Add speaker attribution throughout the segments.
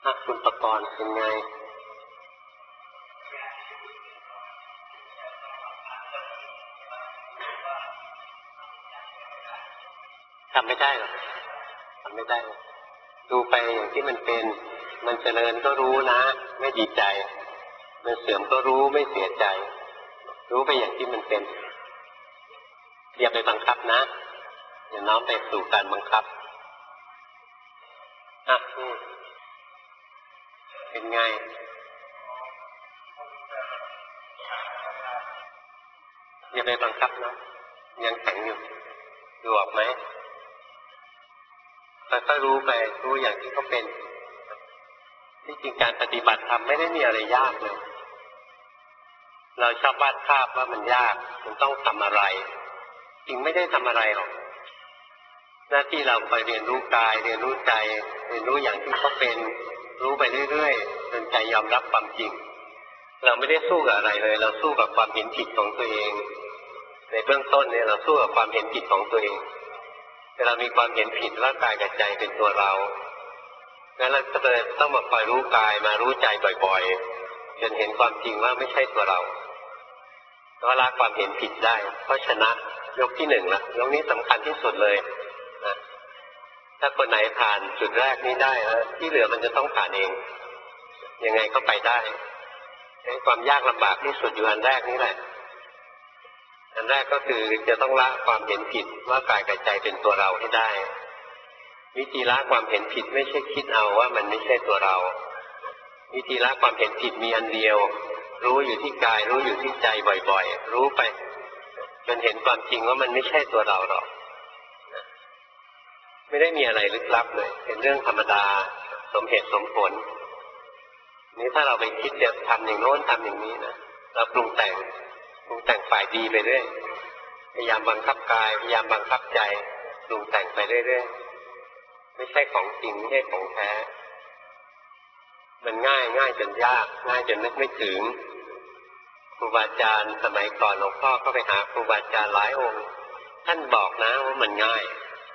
Speaker 1: คุณประกรณ์เป็นไงทำไม่ได้หรอกทำไม่ได้ดูไปอย่างที่มันเป็นมันเจริญก็รู้นะไม่ดีใจมันเสื่อมก็รู้ไม่เสียใจรู้ไปอย่างที่มันเป็นอย่าไปบังคับนะอย่าน้อมไปสู่การบังคับเป็นไงอย่าไปบังคับนะยังแข็งอยู่ดูออกไหมค่อยๆรู้ไปรู้อย่างที่เขาเป็นที่จริงการปฏิบัติธรรมไม่ได้มีอะไรยากเลยเราชอบวาดภาพว่ามันยากมันต้องทำอะไรจริงไม่ได้ทำอะไรหรอกหน้าที่เราไปเรียนรู้กายเรียนรู้ใจเรียนรู้อย่างที่เขาเป็นรู้ไปเรื่อยๆจนใจยอมรับความจริงเราไม่ได้สู้กับอะไรเลยเราสู้กับความเห็นผิดของตัวเองในเบื้องต้นเนี่ยเราสู้กับความเห็นผิดของตัวเองเวลามีความเห็นผิดร่างกายกับใจเป็นตัวเรางั้นเราก็เลยต้องมาคอยรู้กายมารู้ใจบ่อยๆจนเห็นความจริงว่าไม่ใช่ตัวเราก็ละความเห็นผิดได้เพราะชนะยกที่หนึ่งละยกนี้สำคัญที่สุดเลยนะถ้าคนไหนผ่านจุดแรกนี้ได้แล้วที่เหลือมันจะต้องผ่านเองยังไงก็ไปได้ความยากลำบากที่สุดอยู่อันแรกนี่แหละอันแรกก็คือจะต้องละความเห็นผิดว่ากายกับใจเป็นตัวเราให้ได้วิธีละความเห็นผิดไม่ใช่คิดเอาว่ามันไม่ใช่ตัวเราวิธีละความเห็นผิดมีอันเดียวรู้อยู่ที่กายรู้อยู่ที่ใจบ่อยๆรู้ไปจนเห็นความจริงว่ามันไม่ใช่ตัวเราหรอกไม่ได้มีอะไรลึกลับเลยเป็นเรื่องธรรมดาสมเหตุสมผลนี้ถ้าเราไปคิดจะทำอย่างโน้นทำอย่างนี้นะเราปรุงแต่งฝ่ายดีไปเรื่อยพยายามบังคับกายพยายามบังคับใจปรุงแต่งไปเรื่อยๆไม่ใช่ของจริงไม่ใช่ของแท้มันง่ายจนยากง่ายจนนึกไม่ถึงครูบาอาจารย์สมัยก่อนหลวงพ่อก็ไปหาครูบาอาจารย์หลายองค์ท่านบอกนะว่ามันง่าย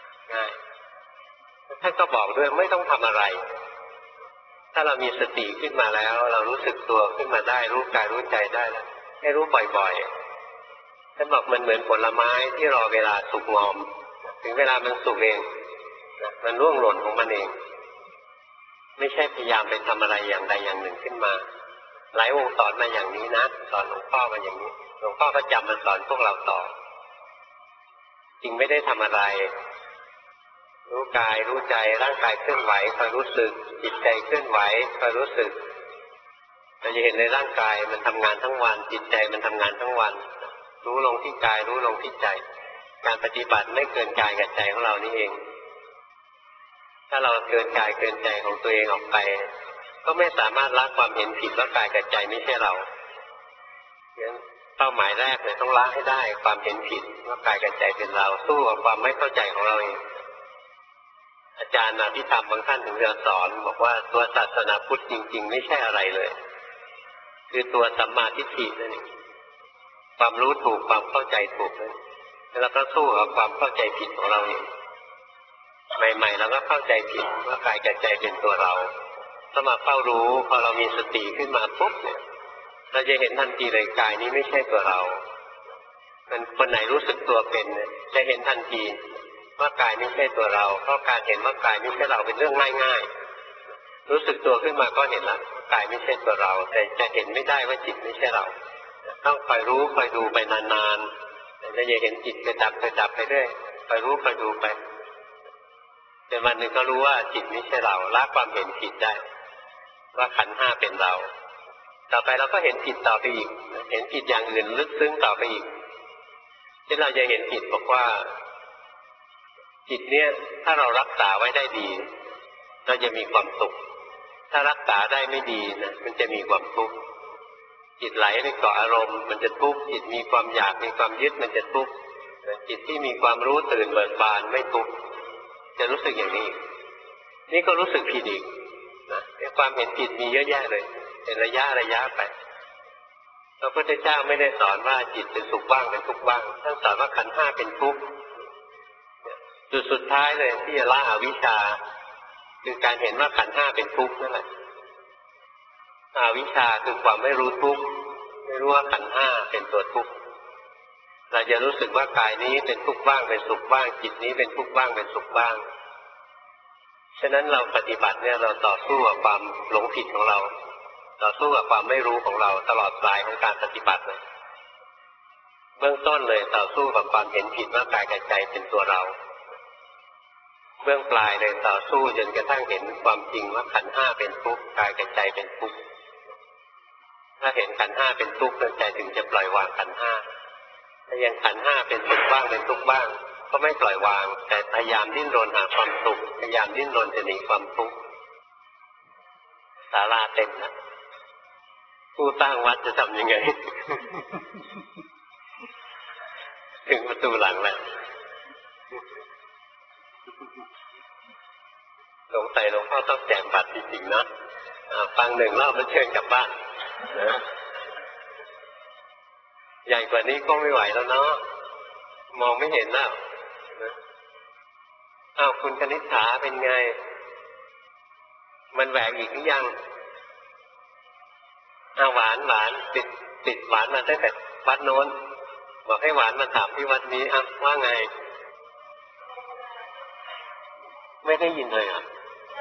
Speaker 1: ท่านก็บอกด้วยไม่ต้องทำอะไรถ้าเรามีสติขึ้นมาแล้วเรารู้สึกตัวขึ้นมาได้รู้กายรู้ใจได้แล้วให้รู้บ่อยๆท่านบอกมันเหมือนผลไม้ที่รอเวลาสุกงอมถึงเวลามันสุกเองมันร่วงหล่นของมันเองไม่ใช่พยายามไปทำอะไรอย่างใดอย่างหนึ่งขึ้นมาหลายองค์สอนมาอย่างนี้นะสอนหลวงพ่อมาอย่างนี้หลวงพ่อก็จำมาสอนพวกเราต่อจริงไม่ได้ทำอะไรรู้กายรู้ใจร่างกายเคลื่อนไหวคอยรู้สึกจิตใจเคลื่อนไหวคอยรู้สึกเราจะเห็นในร่างกายมันทำงานทั้งวันจิตใจมันทำงานทั้งวันรู้ลงที่กายรู้ลงที่ใจการปฏิบัติไม่เกินกายกับใจของเรานี่เองถ้าเราเกินกายเกินใจของตัวเองออกไปก็ไม่สามารถละความเห็นผิดว่ากายกับใจไม่ใช่เราเป้าหมายแรกเลยต้องละให้ได้ความเห็นผิดว่ากายกับใจเป็นเราสู้กับความไม่เข้าใจของเราเองอาจารย์อภิธรรมบางท่านถึงจะสอนบอกว่าตัวศาสนาพุทธจริงๆไม่ใช่อะไรเลยคือตัวสัมมาทิฏฐินั่นเองความรู้ถูกความเข้าใจถูกแล้วก็สู้กับความเข้าใจผิดของเราเองใหม่ๆเราก็เข้าใจผิดว่ากายกับใจเป็นตัวเราถ้ามาเฝ้ารู้พอเรามีสติขึ้นมาปุ๊บเนี่ยเราจะเห็นทันทีเลยกายนี้ไม่ใช่ตัวเรามันคนไหนรู้สึกตัวเป็นเนี่ยจะเห็นทันทีว่ากายไม่ใช่ตัวเราเพราะการเห็นว่ากายไม่ใช่เราเป็นเรื่องง่ายๆรู้สึกตัวขึ้นมาก็เห็นแล้วกายไม่ใช่ตัวเราแต่จะเห็นไม่ได้ว่าจิตไม่ใช่เราต้องคอยรู้คอยดูไปนานๆแล้วจะเห็นจิตกระดับไปเรื่อยคอยรู้คอยดูไปจนวันหนึ่งก็รู้ว่าจิตไม่ใช่เราละความเห็นผิดได้ว่าขันธ์ห้าเป็นเราต่อไปเราก็เห็นผิดต่อไปอีกเห็นผิดอย่างอื่นลึกซึ้งต่อไปอีกที่เราจะเห็นผิดบอกว่าจิตเนี่ยถ้าเรารักษาไว้ได้ดีเราจะมีความสุขถ้ารักษาได้ไม่ดีนะมันจะมีความทุกข์จิตไหลไปเกาะอารมณ์มันจะทุกข์จิตมีความอยากมีความยึดมันจะทุกข์จิตที่มีความรู้ตื่นเบิกบานไม่ทุกข์จะรู้สึกอย่างนี้นี่ก็รู้สึกผิดอีกนะความเห็นผิดมีเยอะแยะเลยเป็นระยะไปพระพุทธเจ้าไม่ได้สอนว่าจิตเป็นสุขบ้างเป็นทุกข์บ้างท่านสอนว่าขันธ์ห้าเป็นทุกข์จุดสุดท้ายเลยที่จะละอวิชชาคือการเห็นว่าขันธ์ห้าเป็นทุกข์นั่นแหละอวิชชาคือความไม่รู้ทุกข์ไม่รู้ว่าขันธ์ห้าเป็นตัวทุกข์เราจะรู้สึกว่ากายนี้เป็นทุกข์บ้างเป็นสุขบ้างจิตนี้เป็นทุกข์บ้างเป็นสุขบ้างฉะนั้นเราปฏิบัติเนี่ยเราต่อสู้กับความหลงผิดของเราต่อสู้กับความไม่รู้ของเราตลอดปลายของการปฏิบัติเลยเบื้องต้นเลยต่อสู้กับความเห็นผิดว่ากายกับใจเป็นตัวเราเบื้องปลายเลยต่อสู้จนกระทั่งเห็นความจริงว่าขันธ์ห้าเป็นทุกข์กายกับใจเป็นทุกข์ถ้าเห็นขันธ์ห้าเป็นทุกข์ใจถึงจะปล่อยวางขันธ์ห้าถ้ายังขันธ์ห้าเป็นสุขบ้างเป็นทุกข์บ้างก็ไม่ปล่อยวางแต่พยายามดิ้นรนหาความสุขพยายามดิ้นรนจะหนีความทุกข์ศาลาเต็มนะผู้สร้างวัดจะทำยังไง ถึงประตูหลังแล้วสงสัยหลวงพ่อต้องแจกบัตรจริงๆนะฟังหนึ่งรอบแล้วเชิญกลับบ้านนะใหญ่กว่านี้ก็ไม่ไหวแล้วเนาะมองไม่เห็นแล้วอ้าวคุณคณิษฐาเป็นไงมันแหวกอีกหรือยังอ้าวหวานติดหวานมาตั้งแต่วัดโน้นบอกให้หวานมาถามที่วัดนี้อ่ะว่าไงไม่ได้ยินเลยอ่ะ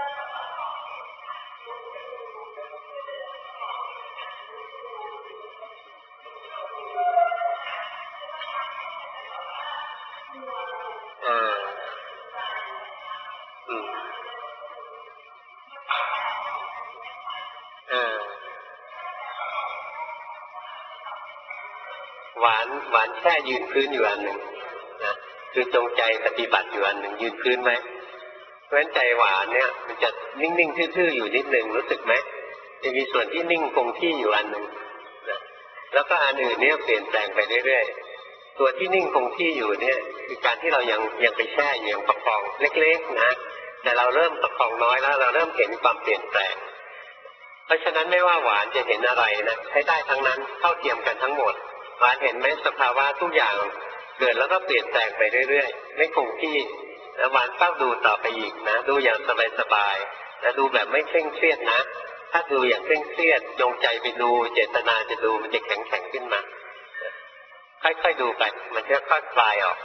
Speaker 1: หวานแค่ยืนพื้นอยู่อันหนึ่งนะคือจงใจปฏิบัติอยู่อันหนึ่งยืนพื้นไหมเพราะฉะนั้นใจหวานเนี่ยมันจะนิ่งๆทื่อๆอยู่นิดหนึ่งรู้สึกไหมจะมีส่วนที่นิ่งคงที่อยู่อันหนึ่งนะแล้วก็อันอื่นเนี่ยเปลี่ยนแปลงไปเรื่อยๆตัวที่นิ่งคงที่อยู่เนี่ยคือการที่เรายังไปแช่อยู่ยังประคองเล็กๆนะแต่เราเริ่มประคองน้อยแล้วเราเริ่มเห็นความเปลี่ยนแปลงเพราะฉะนั้นไม่ว่าหวานจะเห็นอะไรนะใช้ได้ทั้งนั้นเท่าเทียมกันทั้งหมดหวานเห็นไหมสภาวะทุกอย่างเกิดแล้วก็เปลี่ยนแปลงไปเรื่อยๆไม่คงที่แล้วหวานเฝ้าดูต่อไปอีกนะดูอย่างสบายๆและดูแบบไม่เคร่งเครียดนะถ้าดูอย่างเคร่งเครียดจงใจไปดูเจตนาจะดูมันจะแข็งขึ้นมาค่อยๆดูไปมันจะค่อยคลายออก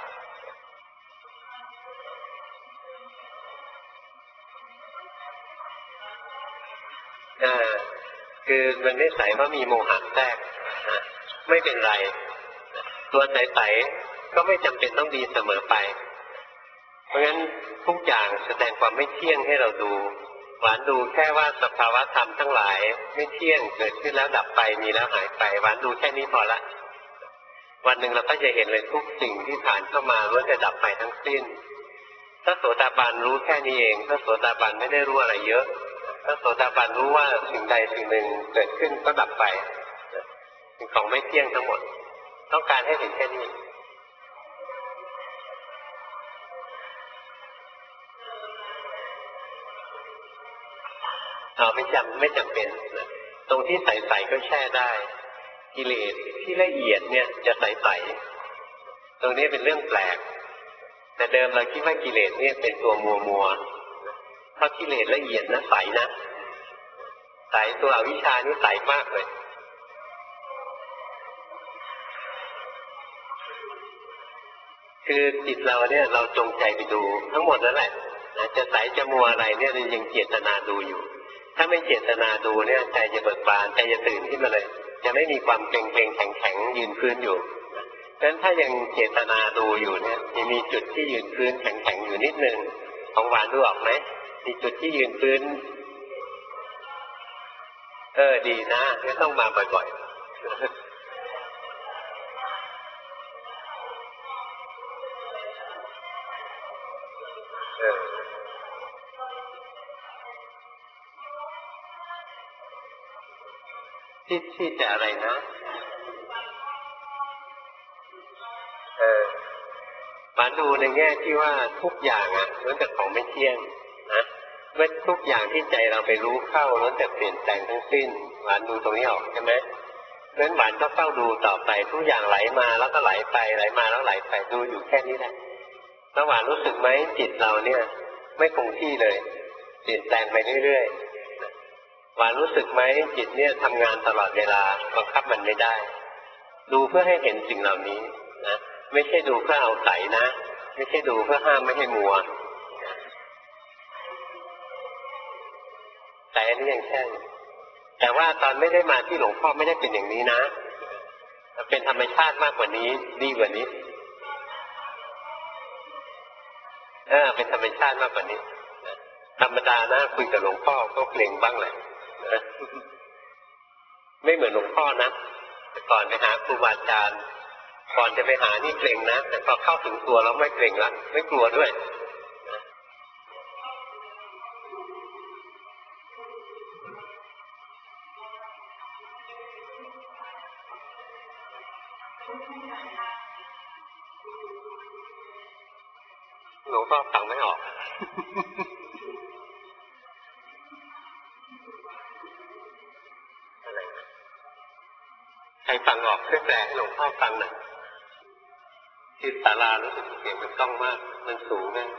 Speaker 1: คือมันไม่ใสเพราะมีโมหะแทรกไม่เป็นไรตัวใสๆก็ไม่จำเป็นต้องดีเสมอไปเพราะงั้นทุกอย่างแสดงความไม่เที่ยงให้เราดูหวานดูแค่ว่าสภาวะธรรมทั้งหลายไม่เที่ยงเกิดขึ้นแล้วดับไปมีแล้วหายไปหวานดูแค่นี้พอละวันหนึ่งเราก็จะเห็นเลยทุกสิ่งที่ผ่านเข้ามาล้วนจะดับไปทั้งสิ้นถ้าโสดาบันรู้แค่นี้เองถ้าโสดาบันไม่ได้รู้อะไรเยอะถ้าโสดาบันรู้ว่าสิ่งใดสิ่งหนึ่งเกิดขึ้นก็ดับไปสิ่งของไม่เที่ยงทั้งหมดต้องการให้เห็นแค่นี้ไม่จำเป็นตรงที่ใสๆก็แช่ได้กิเลสที่ละเอียดเนี่ยจะใสๆตรงนี้เป็นเรื่องแปลกแต่เดิมเราคิดว่ากิเลสเนี่ยเป็นตัวมัวเพราะกิเลสละเอียดนะใสนะใสตัวอวิชชานี่ใสมากเลยคือจิตเราเนี่ยเราจงใจไปดูทั้งหมดนั่นแหละจะใสจะมัวอะไรเนี่ยเรายังเจตนาดูอยู่ถ้าไม่เจตนาดูเนี่ยใจจะเบิกบานใจจะตื่นขึ้นมาเลยจะไม่มีความเกร็งแข็งยืนพื้นอยู่ดังนั้นถ้ายังเจตนาดูอยู่เนี่ยยังมีจุดที่ยืนพื้นแข็งอยู่นิดนึงของหวานดูออกไหมมีจุดที่ยืนพื้นดีนะไม่ต้องมาบ่อยๆที่จะอะไรนะหวานดูในแง่ที่ว่าทุกอย่างล้วนแต่ของไม่เที่ยงนะเมื่อทุกอย่างที่ใจเราไปรู้เข้าล้วนแต่เปลี่ยนแปลงทั้งสิ้นหวานดูตรงนี้ออกใช่ไหมเพราะฉะนั้นหวานก็เฝ้าดูต่อไปทุกอย่างไหลมาแล้วก็ไหลไปไหลมาแล้วไหลไปดูอยู่แค่นี้แหละแล้วหวานรู้สึกไหมจิตเราเนี่ยไม่คงที่เลยเปลี่ยนแปลงไปเรื่อยๆว่ารู้สึกไหมจิตเนี่ยทำงานตลอดเวลาบังคับมันไม่ได้ดูเพื่อให้เห็นสิ่งเหล่านี้นะไม่ใช่ดูเพื่อเอาใสนะไม่ใช่ดูเพื่อห้ามไม่ให้มัวแต่อันนี้ยังแค่แต่ว่าตอนไม่ได้มาที่หลวงพ่อไม่ได้เป็นอย่างนี้นะเป็นธรรมชาติมากกว่านี้ดีกว่านี้เป็นธรรมชาติมากกว่านี้ธรรมดานะคุยกับหลวงพ่อก็เกรงบ้างแหละนะไม่เหมือนหลวงพ่อนะแต่ก่อนไปหาครูบาอาจารย์ก่อนจะไปหานี่เกรงนะแต่พอเข้าถึงตัวแล้วไม่เกรงละไม่กลัวด้วยหลวงพ่อฟังไม่ออกอะไรนะใครฟังออกช่วยแปลให้หลวงพ่อฟังหน่อยที่ศาลารู้สึกเสียงมันก้องมากมันสูงเนี่ย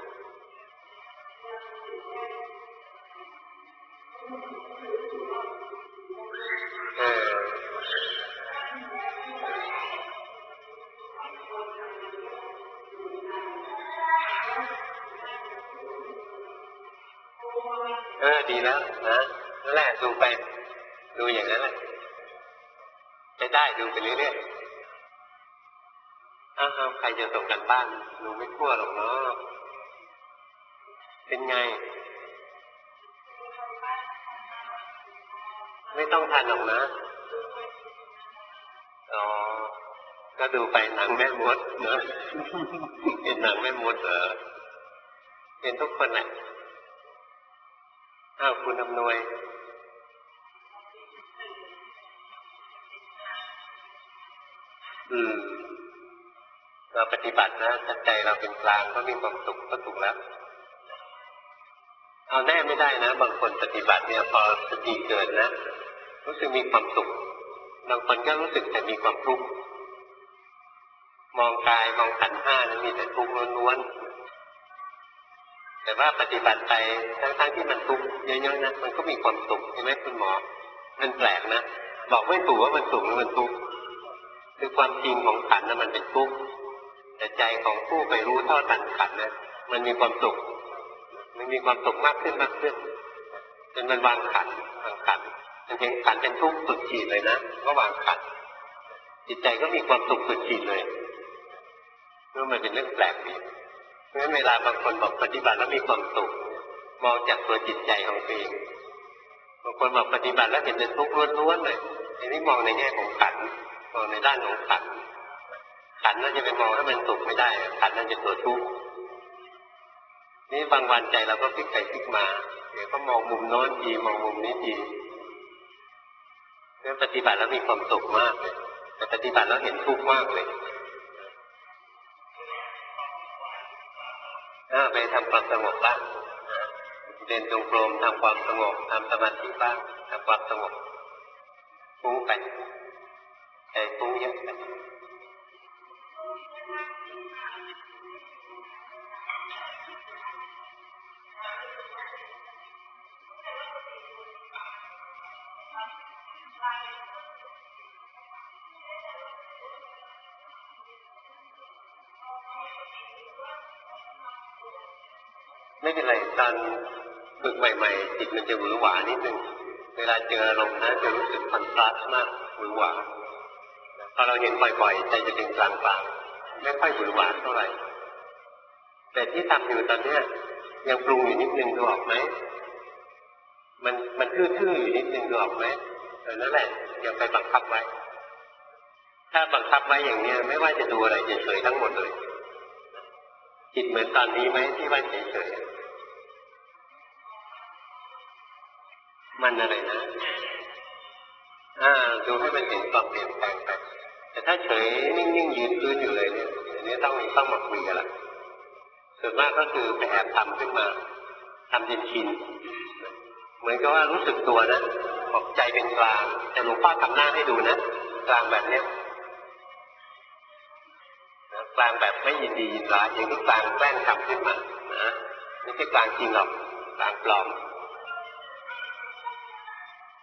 Speaker 1: ดีแล้วนะนั่นแหละดูไปดูอย่างนั้นแหละไม่ได้ดูไปเรื่อยๆใครจะส่งกันบ้านดูไม่กลัวหรอกเนาะเป็นไงไม่ต้องทันหรอกนะอ๋อก็ดูไปหนังแม่มดเนอะเห็นหนังแม่มดเหรอเห็นทุกคนแหละคุณอำนวยเราปฏิบัตินะใจเราเป็นกลางก็มีความสุขก็ถูกแล้วเอาแน่ไม่ได้นะบางคนปฏิบัติเนี่ยพอสติเกิดนะรู้สึกมีความสุขบางคนก็รู้สึกแต่มีความทุกข์มองกายมองขันธ์ห้านั้นมีแต่ทุกข์ล้วนๆแต่ว่าปฏิบัติไปทั้งที่มันทุกข์เยอะๆนะมันก็มีความสุขใช่ไหมคุณหมอมันแปลกนะบอกไม่ถูกว่ามันสุขหรือมันทุกข์คือความจริงของขันธ์นั้นมันเป็นทุกข์แต่ใจของผู้ไปรู้เท่าทันขันธ์นะมันมีความสุขมันมีความสุขมากขึ้นมากขึ้นจนมันวางขันธ์มันเห็นขันธ์เป็นทุกข์สุดขีดเลยนะก็วางขันธ์จิตใจก็มีความสุขสุดขีดเลยนี่มันเป็นเรื่องแปลกดีเพราะฉะนั้นเวลาบางคนบอกปฏิบัติแล้วมีความสุขมองจากตัวจิตใจของตัวเองบางคนบอกปฏิบัติแล้วเห็นเป็นทุกข์ล้วนๆเลยอันนี้มองในแง่ของขันธ์มองในด้านของขันธ์ขันธ์นั่นจะไปมองให้มันสุขไม่ได้ขันธ์นั่นเป็นตัวทุกข์นี่บางวันใจเราก็พลิกไปพลิกมาเดี๋ยวก็มองมุมโน้นทีมองมุมนี้ทีเรื่องปฏิบัติแล้วมีความสุขมากเลยแต่ปฏิบัติแล้วเห็นทุกข์มากเลยไปทำความสงบบ้างเดินจงกรมทำความสงบทำสมาธิบ้างทำความสงบฟุ้งไปใจฟุ้งเยอะไปไม่เป็นไรตอนฝึกใหม่ๆจิตมันจะหวือหวานิดนึงเวลาเจออารมณ์นะจะรู้สึกคอนทราสต์มากหวือหวาพอเราเห็นบ่อยๆใจจะเป็นกลางๆไม่ค่อยหวือหวาเท่าไหร่แต่ที่ทำอยู่ตอนนี้ยังปรุงอยู่นิดนึงดูออกไหมมันทื่อๆอยู่นิดนึงดูออกไหมนั่นแหละยังไปบังคับไว้ถ้าบังคับไว้อย่างนี้ไม่ว่าจะดูอะไรเฉยๆทั้งหมดเลยจิตเหมือนตอนนี้ไหมที่ว่าเฉยๆมันอะไรนะดูให้มันเห็นความเปลี่ยนแปลงไปแต่ถ้าเฉยนิ่งๆยืนพื้นอยู่เลยเนี่ยอันนี้ต้องมาคุยกันละส่วนมากก็คือไปแอบทำขึ้นมาทำจนชินเหมือนกับว่ารู้สึกตัวนะบอกใจเป็นกลางแต่หลวงพ่อทำหน้าให้ดูนะกลางแบบเนี้ยกลางแบบไม่ยินดียินร้ายอย่างที่กลางแกล้งทำขึ้นมานะไม่ใช่กลางจริงหรอกกลางปลอม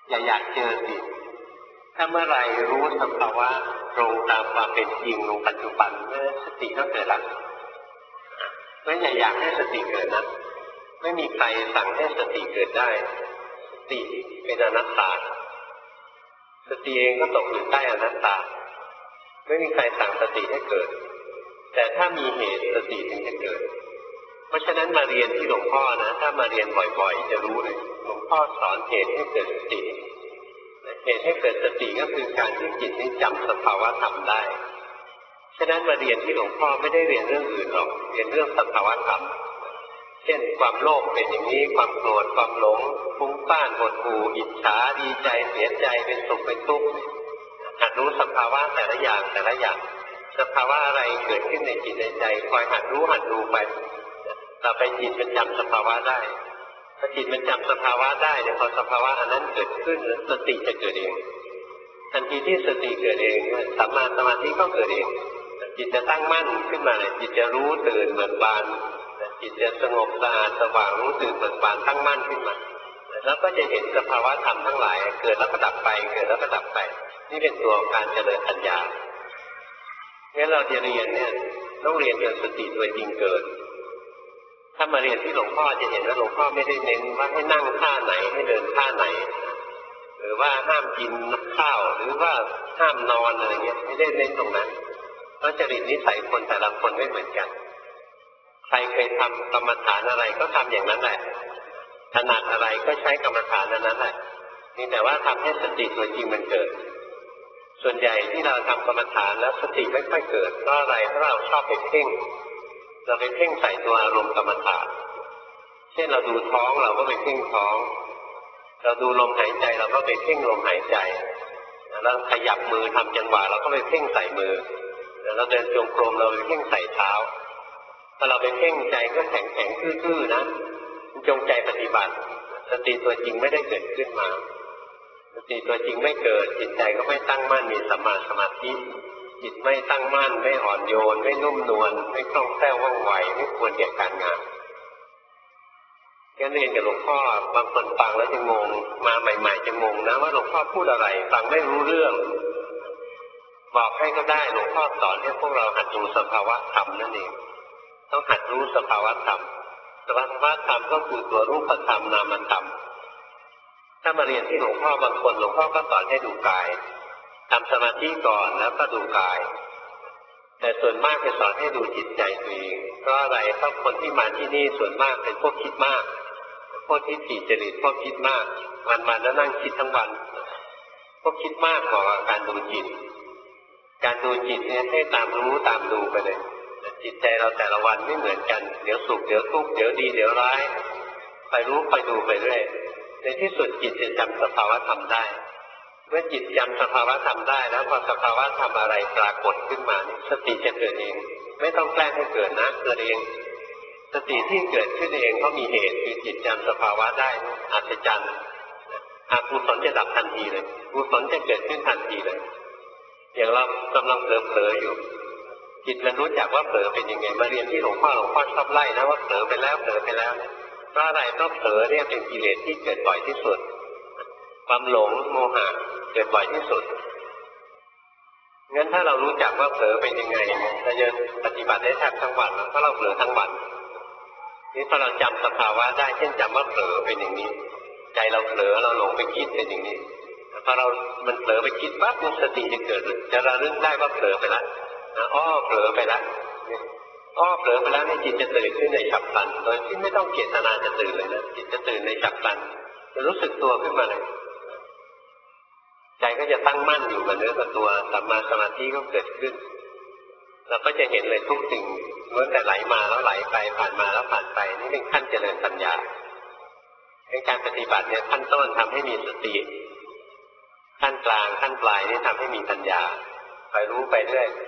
Speaker 1: อย่าอยากเจอสิถ้าเมื่อไรรู้สภาวะตรงตามความเป็นจริงลงปัจจุบันเมื่อสติก็เกิดละไม่อย่าอยากให้สติเกิดนะไม่มีใครสั่งให้สติเกิดได้สติเป็นอนัตตาสติเองก็ตกอยู่ใต้อนัตตาไม่มีใครสั่งสติให้เกิดแต่ถ้ามีเหตุสติถึงจะเกิดเพราะฉะนั้นมาเรียนที่หลวงพ่อนะถ้ามาเรียนบ่อยๆจะรู้เลยหลวงพ่อสอนเหตุให้เกิดสติเหตุให้เกิดสติก็คือการที่จิตนี้จำสภาวะธรรมได้ฉะนั้นมาเรียนที่หลวงพ่อไม่ได้เรียนเรื่องอื่นหรอกเรียนเรื่องสภาวะธรรมเช่นความโลภเป็นอย่างนี้ความโกรธความหลงฟุ้งซ่านหดหู่อิจฉาดีใจเสียใจเป็นสุขเป็นทุกข์หัดรู้สภาวะแต่ละอย่างแต่ละอย่างสภาวะอะไรเกิดขึ้นในจิตในใจคอยหัดรู้หัดดูไปต่อไปจิตมันจำสภาวะได้พอจิตมันจำสภาวะได้เนี่ยพอสภาวะอันนั้นเกิดขึ้นสติจะเกิดเองทันทีที่สติเกิดเองสัมมาสมาธิก็เกิดเองจิตจะตั้งมั่นขึ้นมาเลยจิตจะรู้ตื่นเบิกบานจิตจะสงบสะอาดสว่างรู้ตื่นเบิกบานตั้งมั่นขึ้นมาแล้วก็จะเห็นสภาวะธรรมทั้งหลายเกิดแล้วก็ดับไปเกิดแล้วก็ดับไปนี่เป็นตัวการเจริญปัญญางั้นเราจะเรียนเนี่ยต้องเรียนจนสติตัวจริงเกิดถ้ามาเรียนที่หลวงพ่อจะเห็นว่าหลวงพ่อไม่ได้เน้นว่าให้นั่งท่าไหนให้เดินท่าไหนหรือว่าห้ามกินข้าวหรือว่าห้ามนอนอะไรเงี้ยไม่ได้เน้นตรงนั้นเพราะจริตนิสัยคนแต่ละคนไม่เหมือนกันใครเคยทำกรรมฐานอะไรก็ทำอย่างนั้นแหละถนัดอะไรก็ใช้กรรมฐานนั้นแหละนี่แต่ว่าทำให้สติตัวจริงมันเกิดส่วนใหญ่ที่เราทำกรรมฐานแล้วสติไม่ค่อยเกิดเพราะอะไรเพราะเราชอบไปเพ่งเราไปเพ่งใส่ตัวอารมณ์กรรมฐานเช่นเราดูท้องเราก็ไปเพ่งท้องเราดูลมหายใจเราก็ไปเพ่งลมหายใจเราขยับมือทำจังหวะเราก็ไปเพ่งใส่มือเราเดินจงกรมเราไปเพ่งใส่เท้าถ้าเราไปเพ่งใจก็แข็งทื่อๆนะจงใจปฏิบัติสติตัวจริงไม่ได้เกิดขึ้นมาสติตัวจริงไม่เกิดจิตใจก็ไม่ตั้งมั่นมีสัมมาสมาธิจิตไม่ตั้งมั่นไม่อ่อนโยนไม่นุ่มนวลไม่คล่องแคล่วว่องไวไม่ควรแก่การงานการเรียนกับหลวงพ่อบางคนฟังแล้วจะงงมาใหม่ๆจะงงนะว่าหลวงพ่อพูดอะไรฟังไม่รู้เรื่องบอกให้ก็ได้หลวงพ่อสอนให้พวกเราหัดดูสภาวะธรรมนั่นเองต้องหัดรู้สภาวะธรรมสภาวะธรรมก็คือตัวรูปธรรมนามธรรมถ้ามาเรียนที่หลวงพ่อบางคนหลวงพ่อก็สอนให้ดูกายทำสมาธิก่อนแล้วก็ดูกายแต่ส่วนมากจะสอนให้ดูจิตใจตัวเองเพราะอะไรเพราะคนที่มาที่นี่ส่วนมากเป็นพวกคิดมากพวกทิฏฐิจริตพวกคิดมากวันๆแล้วนั่งคิดทั้งวันพวกคิดมากกว่าการดูจิตการดูจิตเนี่ยให้ตามรู้ตามดูไปเลยจิตใจเราแต่ละวันไม่เหมือนกันเดี๋ยวสุขเดี๋ยวทุกข์เดี๋ยวดีเดี๋ยวร้ายไปรู้ไปดูไปเรื่อยในที่สุดจิตจะจำสภาวะธรรมได้เมื่อจิตจำสภาวะธรรมได้แล้วพอสภาวะธรรมอะไรปรากฏขึ้นมาสติจะเกิดเองไม่ต้องแกล้งให้เกิดนะเกิดเองสติที่เกิดขึ้นเองก็มีเหตุคือจิตจำสภาวะได้อัศจรรย์อกุศลจะดับทันทีเลยกุศลจะเกิดขึ้นทันทีเลยอย่างเรากำลังเผลอๆอยู่จิตมันรู้จักว่าเผลอเป็นยังไงมาเรียนที่หลวงพ่อชอบไล่นะว่าเผลอไปแล้วเพราะอะไรเพราะเผลอเนี่ยเป็นกิเลสที่เกิดบ่อยที่สุดความหลงโมหะเกิดบ่อยที่สุดงั้นถ้าเรารู้จักว่าเผลอเป็นยังไงเราจะปฏิบัติได้แทบทั้งวันเพราะเราเผลอทั้งวันนี่พอเราจำสภาวะได้เช่นจำว่าเผลอเป็นอย่างนี้ใจเราเผลอเราหลงไปคิดเป็นอย่างนี้พอมันเผลอไปคิดปั๊บสติจะเกิดจะระลึกได้ว่าเผลอไปแล้วเผลอไปแล้วเผลอไปแล้วในจิตจะตื่นขึ้นในฉับพลันโดยที่ไม่ต้องเจตนาจะตื่นเลยนะจิตจะตื่นในฉับพลันจะรู้สึกตัวขึ้นมาเลยใจก็จะตั้งมั่นอยู่กับเนื้อกับตัวสัมมาสมาธิก็เกิดขึ้นเราก็จะเห็นเลยทุกสิ่งล้วนแต่ไหลมาแล้วไหลไปผ่านมาแล้วผ่านไปนี่เป็นขั้นเจริญปัญญาในการปฏิบัติเนี่ยขั้นต้นทำให้มีสติขั้นกลางขั้นปลายนี่ทำให้มีปัญญาไปรู้ไปเรื่อย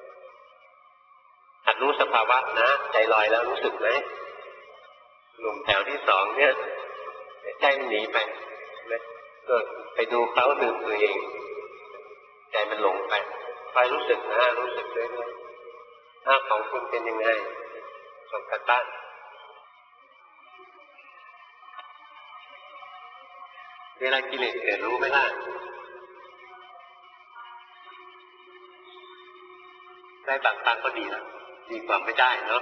Speaker 1: หัดรู้สภาวะนะใจลอยแล้วรู้สึกไหมหนุ่มแถวที่สองเนี่ยใจมันหนีไปก็ไปดูเขาดูตัวเองใจมันหลงไปรู้สึกนะรู้สึกเรื่อยๆหน้าของคุณเป็นยังไงส่งกันบ้านเวลากิเลสเกิดรู้ไหมล่ะได้บางครั้งก็ดีแล้วดีกว่าไม่ได้เนาะ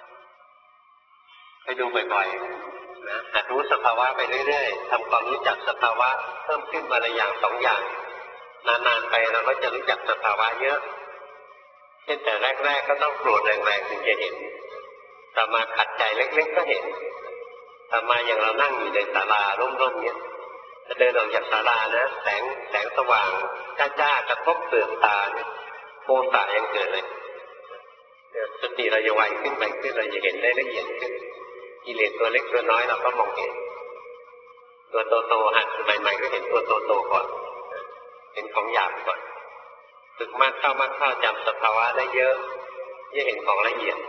Speaker 1: ไปดูบ่อยๆนะหัดรู้สภาวะไปเรื่อยๆทำความรู้จักสภาวะเพิ่มขึ้นมาละอย่างสองอย่างนานๆไปเราก็จะรู้จักสภาวะเยอะเช่นแต่แรกๆก็ต้องโกรธแรงๆถึงจะเห็นต่อมาขัดใจเล็กๆก็เห็นต่อมาอย่างเรานั่งอยู่ในศาลาร่มๆเนี้ยจะเดินออกจากศาลานะแสงสว่างจ้าๆกระทบเปลือกตาเนี่ยโทสะยังเกิดเลยสติเราจะไวขึ้นไปขึ้นเราจะเห็นได้ละเอียดขึ้นกิเลสตัวเล็กตัวน้อยเราก็มองเห็นตัวโตๆหัดใหม่ๆก็เห็นตัวโตๆก่อนเห็นของหยาบก่อนฝึกมากเข้าจำสภาวะได้เยอะจะเห็นของละเอียด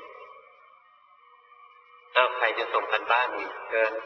Speaker 1: ใครจะส่งกันบ้านอีกเกิน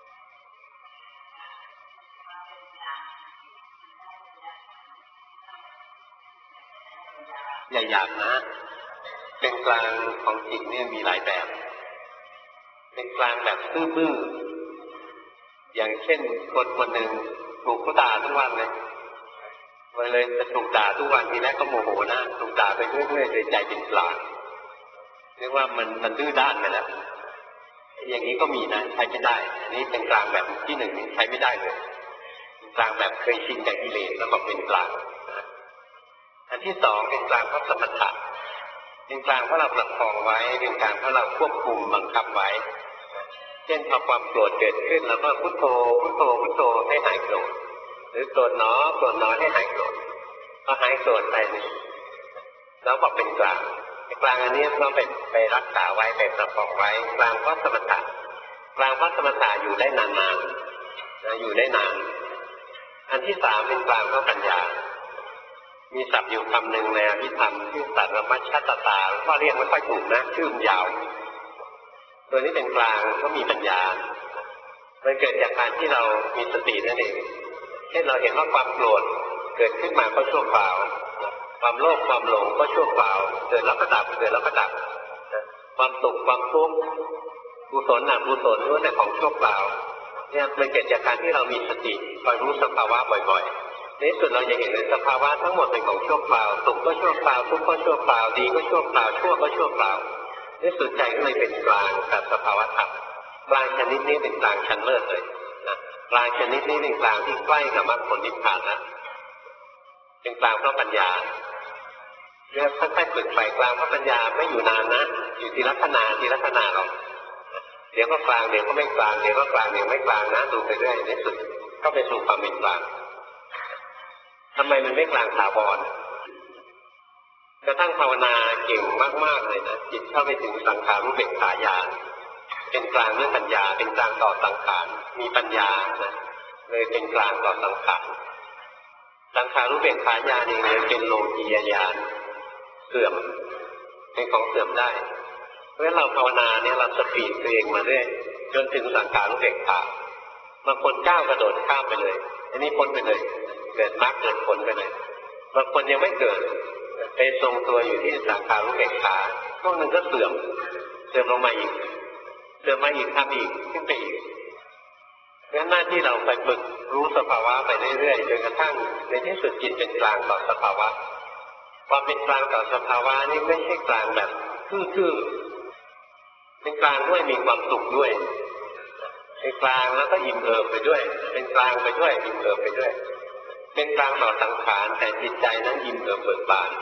Speaker 1: อย่าหยาบนะเป็นกลางของจิตเนี่ยมีหลายแบบเป็นกลางแบบซื่อๆอย่างเช่นคนหนึ่งถูกเขาด่าทุกวันเลยมันเลยจะถูกด่าทุกวันทีแรกก็โมโหนะถูกด่าไปเรื่อยๆโดยใจเป็นกลางเรียกว่ามันดื้อด้านไปแล้วอย่างนี้ก็มีนะใช้ไม่ได้อันนี้เป็นกลางแบบที่หนึ่งใช้ไม่ได้เลยกลางแบบเคยชินกับกิเลสแล้วก็เป็นกลางอันที่สองเป็นกลางเพราะสมถะเป็นกลางเพราะเราประคองไว้เป็นกลางเพราะเราควบคุมบังคับไว้เช่นพอความโกรธเกิดขึ้นแล้วก็พุทโธพุทโธพุทโธให้หายโกรธหรือโกรธหนอให้หายโกรธพอหายโกรธไปแล้วบอกเป็นกลางกลางอันนี้ต้องไปรักษาไว้ไปประคองไว้กลางเพราะสมถะกลางเพราะสมถะอยู่ได้นานๆอยู่ได้นานอันที่สามเป็นกลางเพราะปัญญามีศัพท์อยู่คำหนึ่งในอภิธรรมชื่อสัตตมัชฌัตตาก็เรียกไม่ค่อยถูกนะชื่อยาวตัวนี้เป็นกลางก็มีปัญญามันเกิดจากการที่เรามีสตินั่นเองเช่นเราเห็นว่าความโกรธเกิดขึ้นมาก็ชั่วคราวความโลภความหลงก็ชั่วคราวเกิดแล้วก็ดับเกิดแล้วก็ดับความสุขความทุกข์กุศลอกุศลล้วนแต่ของชั่วคราวเนี่ยมันเกิดจากการที่เรามีสติคอยรู้สภาวะบ่อยๆในสุดเราจะเห็นเลยสภาวะทั้งหมดเป็นของชั่วคราวสุขก็ชั่วคราวทุกข์ก็ชั่วคราวดีก็ชั่วคราวชั่วก็ชั่วคราวในสุดใจก็เลยเป็นกลางกับสภาวะธรรมกลางชนิดนี้เป็นกลางชั้นเลิศเลยนะกลางชนิดนี้เป็นกลางที่ใกล้กับมรรคผลนิพพานนะเป็นกลางเพราะปัญญาเรื่องค่อยๆฝึกไปกลางเพราะปัญญาไม่อยู่นานนะอยู่ทีละขณะหรอกเดี๋ยวก็กลางเดี๋ยวก็ไม่กลางเดี๋ยวก็กลางเดี๋ยวไม่กลางนะดูไปเรื่อยในสุดก็ไปสู่ความเป็นกลางทำไมมันไม่กลางถาวรกระทั่งภาวนาเก่งมากๆเลยนะจิตเข้าไปถึงสังขารุเบกขาญาณเป็นกลางเรื่องปัญญาเป็นกลางต่อสังขารมีปัญญานะเลยเป็นกลางต่อสังขารสังขารุเบกขาญาณเองเลยเป็นโลกียญาณเสื่อมเป็นของเสื่อมได้เพราะฉะนั้นเราภาวนาเนี่ยเราสปีดตัวเองมาเรื่อยจนถึงสังขารุเบกขาบางคนก้าวกระโดดข้ามไปเลยอันนี้พ้นไปเลยเกิดมรรคเกิดผลไปเลยบางคนยังไม่เกิดไปทรงตัวอยู่ที่สังขารุเบกขาช่วงหนึ่งก็เสื่อมลงมาอีกเสื่อมมาอีกทำอีกขึ้นไปอีกงั้นหน้าที่เราไปฝึกรู้สภาวะไปเรื่อยๆจนกระทั่งในที่สุดจิตเป็นกลางต่อสภาวะความเป็นกลางต่อสภาวะนี่ไม่ใช่กลางแบบทื่อๆเป็นกลางด้วยมีความสุขด้วยเป็นกลางแล้วก็อิ่มเอิบไปด้วยเป็นกลางไปด้วยอิ่มเอิบไปด้วยเป็นกลางต่อสังขารแต่จิตใจนั้นอิ่มเอิบเบิกบาน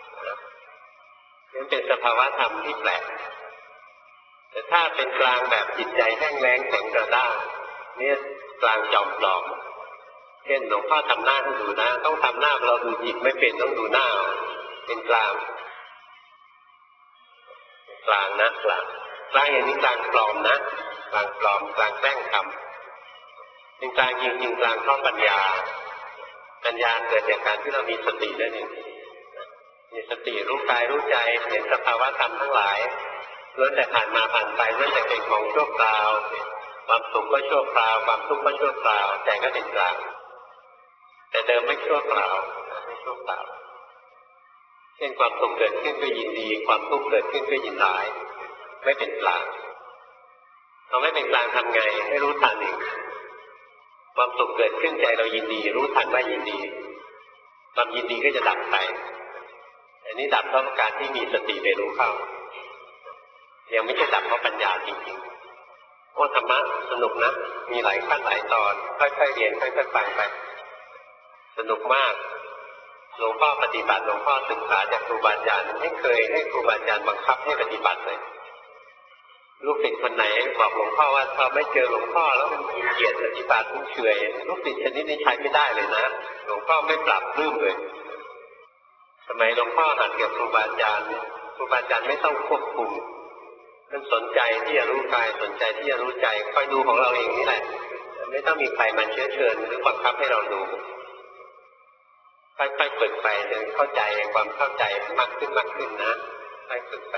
Speaker 1: นี่เป็นสภาวะธรรมที่แปลกแต่ถ้าเป็นกลางแบบจิตใจแห้งแล้งแข็งกระด้างเนี่ยกลางจอมปลอมเช่นหลวงพ่อทำหน้าให้ดูนะต้องทำหน้าเราดูจิตไม่เป็นต้องดูหน้าเป็นกลางนะกลางอย่างนี้กลางปลอมนะกลางปลอมกลางแกล้งทำเป็นกลางจริงๆกลางเพราะปัญญาเกิดจากการที่เรามีสตินั่นเองมีสติรู้กายรู้ใจเห็นสภาวะธรรมทั้งหลายล้วนแต่ผ่านมาผ่านไปล้วนแต่เป็นของชั่วคราวความสุขก็ชั่วคราวความทุกข์ก็ชั่วคราวใจก็เป็นกลางแต่เดิมไม่ชั่วคราวเช่นความสุขเกิดขึ้นก็ยินดีความทุกข์เกิดขึ้นก็ยินร้ายไม่เป็นกลางเราไม่เป็นกลางทำไงให้รู้ทันเองความสุขเกิดขึ้นใจเรายินดีรู้ทันว่ายินดีความยินดีก็จะดับไปอันนี้ดับเพราะการที่มีสติไปรู้เข้ายังไม่ใช่ดับเพราะปัญญาจริงๆโอ้ธรรมะสนุกนะมีหลายขั้นหลายตอนค่อยๆเรียนค่อยๆฟังไปสนุกมากหลวงพ่อปฏิบัติหลวงพ่อศึกษาจากครูบาอาจารย์ไม่เคยให้ครูบาอาจารย์บังคับให้ปฏิบัติเลยลูกศิษย์คนไหนบอกหลวงพ่อว่าพอไม่เจอหลวงพ่อแล้วมันขี้เกียจปฏิบัติมันเฉยลูกศิษย์ชนิดนี้ใช้ไม่ได้เลยนะหลวงพ่อไม่ปรับปลื้มเลยสมัยหลวงพ่อหัดกับครูบาอาจารย์ครูบาอาจารย์ไม่ต้องควบคุมมันสนใจที่จะรู้กายสนใจที่จะรู้ใจคอยดูของเราเองนี่แหละไม่ต้องมีใครมาเชื้อเชิญหรือบังคับให้เราดูค่อยๆฝึกไปจนเข้าใจความเข้าใจมากขึ้นนะค่อยฝึกไป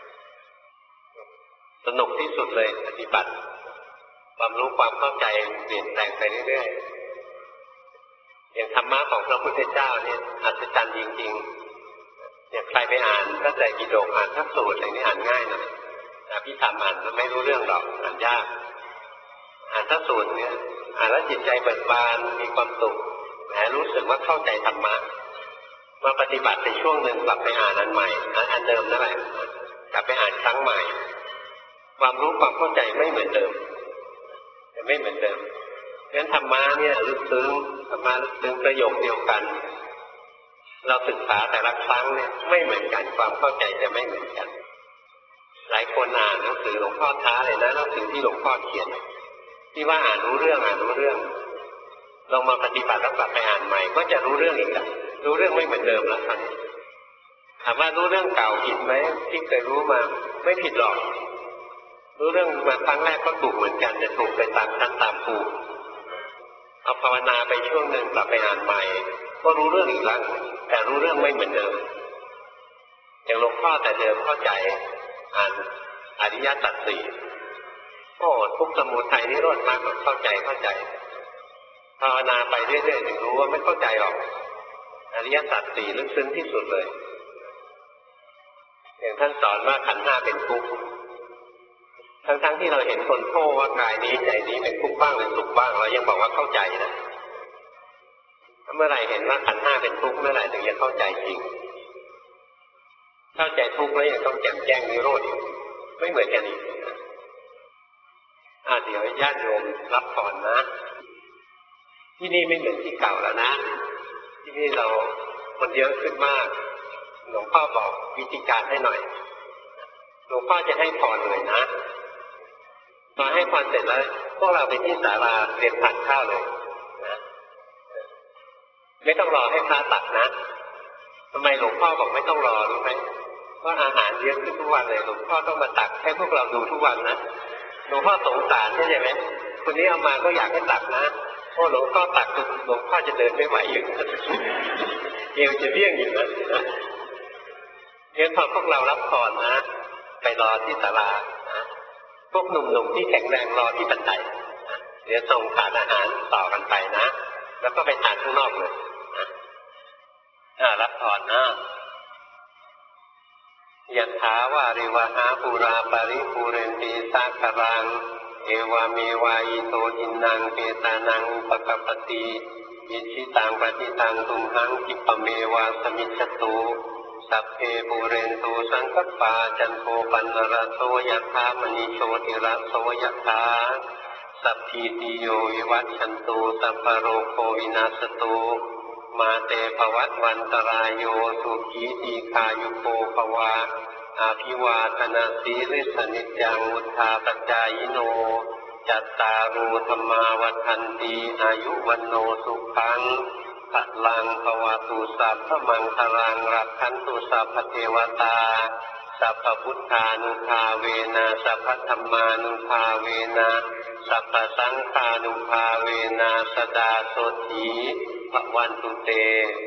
Speaker 1: สนุกที่สุดเลยปฏิบัติความรู้ความเข้าใจเปลี่ยนแปลงไปเรื่อยๆอย่างธรรมะของพระพุทธเจ้าเนี่ยอัศจรรย์จริงๆอย่างใครไปอ่านก็แต่กิโดกอ่านทักสูตรอะไรนี่อ่านง่ายหน่อยพี่ธรรมอ่านไม่รู้เรื่องหรอกอ่านยากอ่านทักสูตรเนี่ยอ่านแล้วจิตใจเบิกบานมีความสุขแหมรู้สึกว่าเข้าใจธรรมะมาปฏิบัติในช่วงหนึ่งกลับไปอ่านอันใหม่อันเดิมนั่นแหละกลับไปอ่านครั้งใหม่ความรู้ความเข้าใจไม่เหมือนเดิมไม่เหมือนเดิมงั้นธรรมะเนี่ยลึกซึ้งธรรมะลึกซึ้งประโยคเดียวกันเราศึกษาแต่ละครั้งเนี่ยไม่เหมือนกันความเข้าใจจะไม่เหมือนกันหลายคนอ่านหนังสือหลวงพ่อท้าเลยนะหนังสือที่หลวงพ่อเขียนที่ว่าอ่านรู้เรื่องลองมาปฏิบัติแล้วกลับไปอ่านใหม่ก็จะรู้เรื่องอีกแล้วรู้เรื่องไม่เหมือนเดิมแล้วครับถามว่ารู้เรื่องเก่าผิดไหมที่เคยรู้มาไม่ผิดหรอกรู้เรื่องมาครั้งแรกก็ถูกเหมือนกันแต่ถูกไปตามชั้นตามภูมิเอาภาวนาไปช่วงหนึ่งกลับไปอ่านใหม่ก็รู้เรื่องอีกแล้วแต่รู้เรื่องไม่เหมือนเดิมอย่างหลวงพ่อแต่เดิมเข้าใจอ่านอริยสัจสี่โอ้ทุกข์สมุทัยนิโรธมรรคเข้าใจภาวนาไปเรื่อยๆถึงรู้ว่าไม่เข้าใจหรอกอริยสัจสี่ลึกซึ้งที่สุดเลยอย่างท่านสอนว่าขันธ์ห้าเป็นทุกข์ทั้งที่เราเห็นคนโทษว่ากายนี้ใจนี้เป็นทุกข์บ้างเป็นสุขบ้างเรายังบอกว่าเข้าใจนะเมื่อไหร่เห็นว่าขันธ์ห้าเป็นทุกข์เมื่อไหร่ถึงจะเข้าใจจริงเข้าใจทุกข์แล้วยังต้องแจ่มแจ้งนิโรธอีกไม่เหมือนกันอีกเดี๋ยวญาติโยมรับพรนะที่นี่ไม่เหมือนที่เก่าแล้วนะที่นี่เราคนเยอะขึ้นมากหลวงพ่อบอกวิธีการให้หน่อยหลวงพ่อจะให้พรเลยนะพอให้พรเสร็จแล้วพวกเราไปที่ศาลาเรียนผัดข้าวเลยนะไม่ต้องรอให้พระตักนะทำไมหลวงพ่อบอกไม่ต้องรอรู้ไหมเพราะอาหารเยอะขึ้นทุกวันเลยหลวงพ่อต้องมาตักให้พวกเราดูทุกวันนะหลวงพ่อสงสารใช่ไหมคนนี้เอามาก็อยากให้ตักนะเพราะหลวงพ่อตักหลวงพ่อจะเดินไม่ไหวอยู่เอวจะเบี้ยงอยู่นะงั้นพอพวกเรารับพรนะไปรอที่ศาลาพวกหนุ่มๆที่แข็งแรงรอที่บันไดเดี๋ยวส่งถาดอาหารต่อกันไปนะแล้วก็ไปทานข้างนอกเลยรับพรนะยะถาวาริวหาปุราปริปุเรนติสากรังเอวาเมวายโตทินังเปตานังปะกปติยิชิตังปฏิตังตุมหังกิปเมวาสมิจฉตุสัพเพปุเรนตุสังคปาจันโทปันนรโสยะถามณีโชติระโสยะถาสัพพิติโยวิวัชชันตุสัพพโรโควินาศตุมาเตภวัตวันตรายโยสุขีตีคายุโกภวะอาภิวาทนาสีริสนิจังวุธาปัจจายโนจัตตารุธรรมาวัฏันติอายุวันโนสุขังพลังภวตุสัพพมังคลังรักขันตุสัพพเทวตาสัพพพุทธานุภาเวนะสัพพธัมมานุภาเวนะสัพพสังฆานุภาเวนะสดาโสถีภวันตุเต